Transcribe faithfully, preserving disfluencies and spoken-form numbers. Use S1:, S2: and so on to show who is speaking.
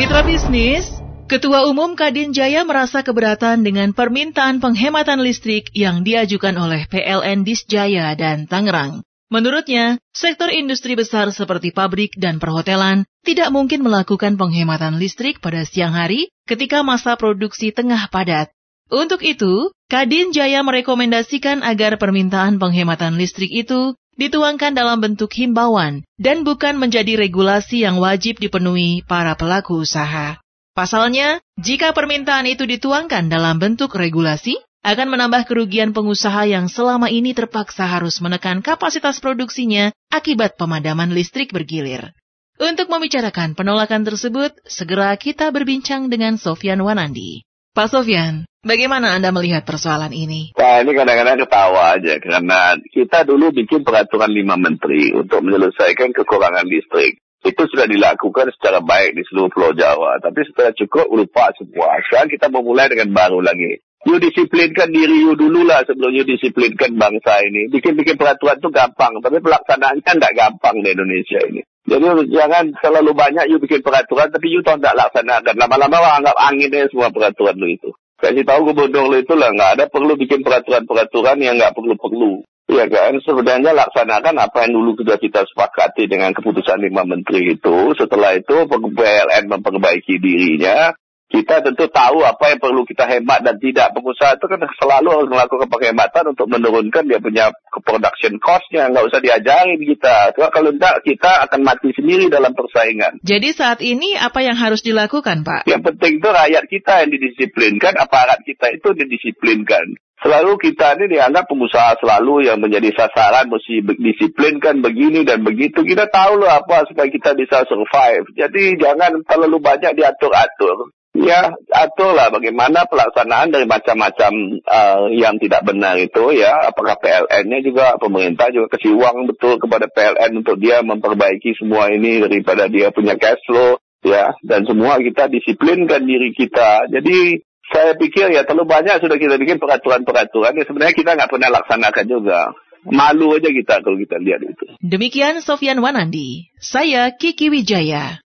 S1: Mitra bisnis, Ketua Umum Kadin Jaya merasa keberatan dengan permintaan penghematan listrik yang diajukan oleh P L N Disjaya dan Tangerang. Menurutnya, sektor industri besar seperti pabrik dan perhotelan tidak mungkin melakukan penghematan listrik pada siang hari ketika masa produksi tengah padat. Untuk itu, Kadin Jaya merekomendasikan agar permintaan penghematan listrik itu dituangkan dalam bentuk himbauan dan bukan menjadi regulasi yang wajib dipenuhi para pelaku usaha. Pasalnya, jika permintaan itu dituangkan dalam bentuk regulasi, akan menambah kerugian pengusaha yang selama ini terpaksa harus menekan kapasitas produksinya akibat pemadaman listrik bergilir. Untuk membicarakan penolakan tersebut, segera kita berbincang dengan Sofyan Wanandi. Pak Sofyan, bagaimana Anda melihat persoalan ini?
S2: Nah, ini kadang-kadang ketawa aja, karena kita dulu bikin peraturan lima menteri untuk menyelesaikan kekurangan listrik. Itu sudah dilakukan secara baik di seluruh Pulau Jawa, tapi setelah cukup lupa semua. Sekarang kita memulai dengan baru lagi. You disiplinkan diri you dulu lah sebelum you disiplinkan bangsa ini. Bikin-bikin peraturan itu gampang, tapi pelaksanaannya tidak gampang di Indonesia ini. Jadi jangan terlalu banyak you bikin peraturan, tapi you tahu tidak laksanakan. Lama-lama orang anggap anginnya semua peraturan lu itu. Kasih tahu gubernur lu itu lah, nggak ada perlu bikin peraturan-peraturan yang nggak perlu-perlu. Ya kan, sebenarnya laksanakan apa yang dulu sudah kita sepakati dengan keputusan lima menteri itu. Setelah itu P L N memperbaiki dirinya. Kita tentu tahu apa yang perlu kita hemat dan tidak. Pengusaha itu kan selalu harus melakukan penghematan untuk menurunkan dia punya production cost-nya. Nggak usah diajarin kita. Kalau tidak, kita akan mati sendiri dalam persaingan.
S1: Jadi saat ini apa yang harus dilakukan, Pak?
S2: Yang penting itu rakyat kita yang didisiplinkan, aparat kita itu didisiplinkan. Selalu kita ini dianggap pengusaha selalu yang menjadi sasaran, mesti disiplinkan begini dan begitu. Kita tahu loh apa supaya kita bisa survive. Jadi jangan terlalu banyak diatur-atur. Ya, aturlah bagaimana pelaksanaan dari macam-macam uh, yang tidak benar itu ya. Apakah P L N-nya juga, pemerintah juga kasih uang betul kepada P L N untuk dia memperbaiki semua ini daripada dia punya cash flow ya. Dan semua kita disiplinkan diri kita. Jadi saya pikir ya terlalu banyak sudah kita bikin peraturan-peraturan yang sebenarnya kita nggak pernah laksanakan juga. Malu aja kita kalau kita lihat itu.
S1: Demikian Sofyan Wanandi, saya Kiki Wijaya.